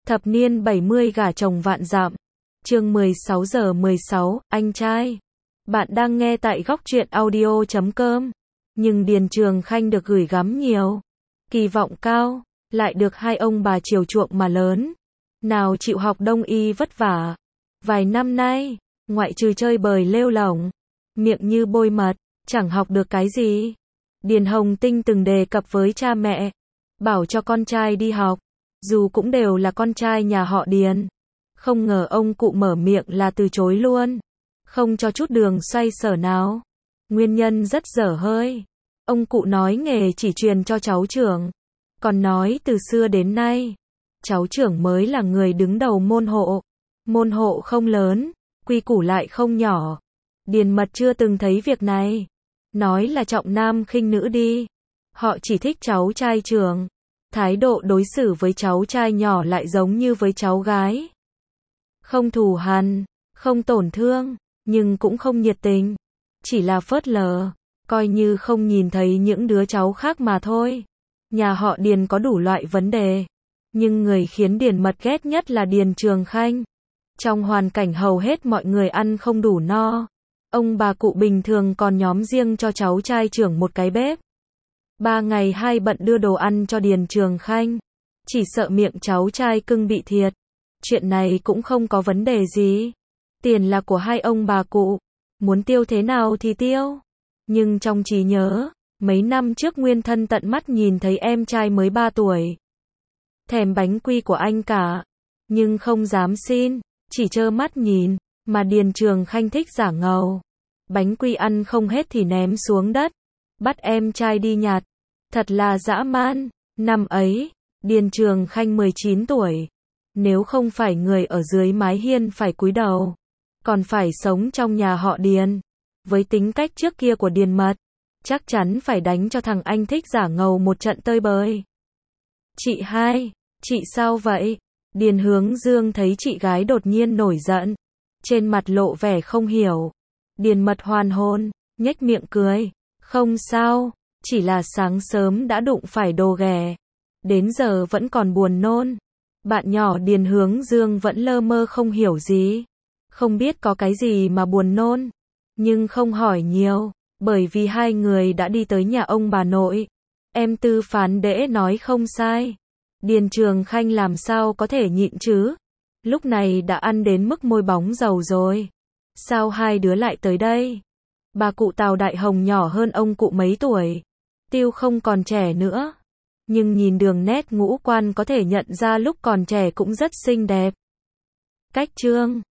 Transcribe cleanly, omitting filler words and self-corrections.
Thập niên 70 gả chồng vạn dặm. Chương 16 giờ 16, anh trai. Bạn đang nghe tại góc truyện audio.com. Nhưng Điền Trường Khanh được gửi gắm nhiều, kỳ vọng cao, lại được hai ông bà chiều chuộng mà lớn. Nào chịu học đông y vất vả. Vài năm nay, ngoại trừ chơi bời lêu lổng, miệng như bôi mật, chẳng học được cái gì. Điền Hồng Tinh từng đề cập với cha mẹ, bảo cho con trai đi học, dù cũng đều là con trai nhà họ Điền. Không ngờ ông cụ mở miệng là từ chối luôn, không cho chút đường xoay sở nào. Nguyên nhân rất dở hơi. Ông cụ nói nghề chỉ truyền cho cháu trưởng, còn nói từ xưa đến nay, cháu trưởng mới là người đứng đầu môn hộ. Môn hộ không lớn, quy củ lại không nhỏ. Điền Mật chưa từng thấy việc này. Nói là trọng nam khinh nữ đi. Họ chỉ thích cháu trai trưởng. Thái độ đối xử với cháu trai nhỏ lại giống như với cháu gái. Không thù hằn, không tổn thương, nhưng cũng không nhiệt tình. Chỉ là phớt lờ, coi như không nhìn thấy những đứa cháu khác mà thôi. Nhà họ Điền có đủ loại vấn đề, nhưng người khiến Điền Mật ghét nhất là Điền Trường Khanh. Trong hoàn cảnh hầu hết mọi người ăn không đủ no, ông bà cụ bình thường còn nhóm riêng cho cháu trai trưởng một cái bếp. 3 ngày 2 bận đưa đồ ăn cho Điền Trường Khanh, chỉ sợ miệng cháu trai cưng bị thiệt. Chuyện này cũng không có vấn đề gì. Tiền là của hai ông bà cụ, muốn tiêu thế nào thì tiêu. Nhưng trong trí nhớ, mấy năm trước Nguyên Thân tận mắt nhìn thấy em trai mới 3 tuổi thèm bánh quy của anh cả, nhưng không dám xin, chỉ trơ mắt nhìn, mà Điền Trường Khanh thích giả ngầu. Bánh quy ăn không hết thì ném xuống đất, bắt em trai đi nhặt. Thật là dã man. Năm ấy, Điền Trường Khanh 19 tuổi. Nếu không phải người ở dưới mái hiên phải cúi đầu, còn phải sống trong nhà họ Điền, với tính cách trước kia của Điền Mật, chắc chắn phải đánh cho thằng anh thích giả ngầu một trận tơi bời. Chị hai, chị sao vậy? Điền Hướng Dương thấy chị gái đột nhiên nổi giận, trên mặt lộ vẻ không hiểu. Điền Mật hoàn hồn, nhếch miệng cười, không sao, chỉ là sáng sớm đã đụng phải đồ ghẻ, đến giờ vẫn còn buồn nôn. Bạn nhỏ Điền Hướng Dương vẫn lơ mơ không hiểu gì, không biết có cái gì mà buồn nôn, nhưng không hỏi nhiều, bởi vì hai người đã đi tới nhà ông bà nội. Em Tư phán đễ nói không sai. Điền Trường Khanh làm sao có thể nhịn chứ? Lúc này đã ăn đến mức môi bóng dầu rồi. Sao hai đứa lại tới đây? Bà cụ Tào Đại Hồng nhỏ hơn ông cụ mấy tuổi. Tiêu không còn trẻ nữa, nhưng nhìn đường nét ngũ quan có thể nhận ra lúc còn trẻ cũng rất xinh đẹp. Cách trương,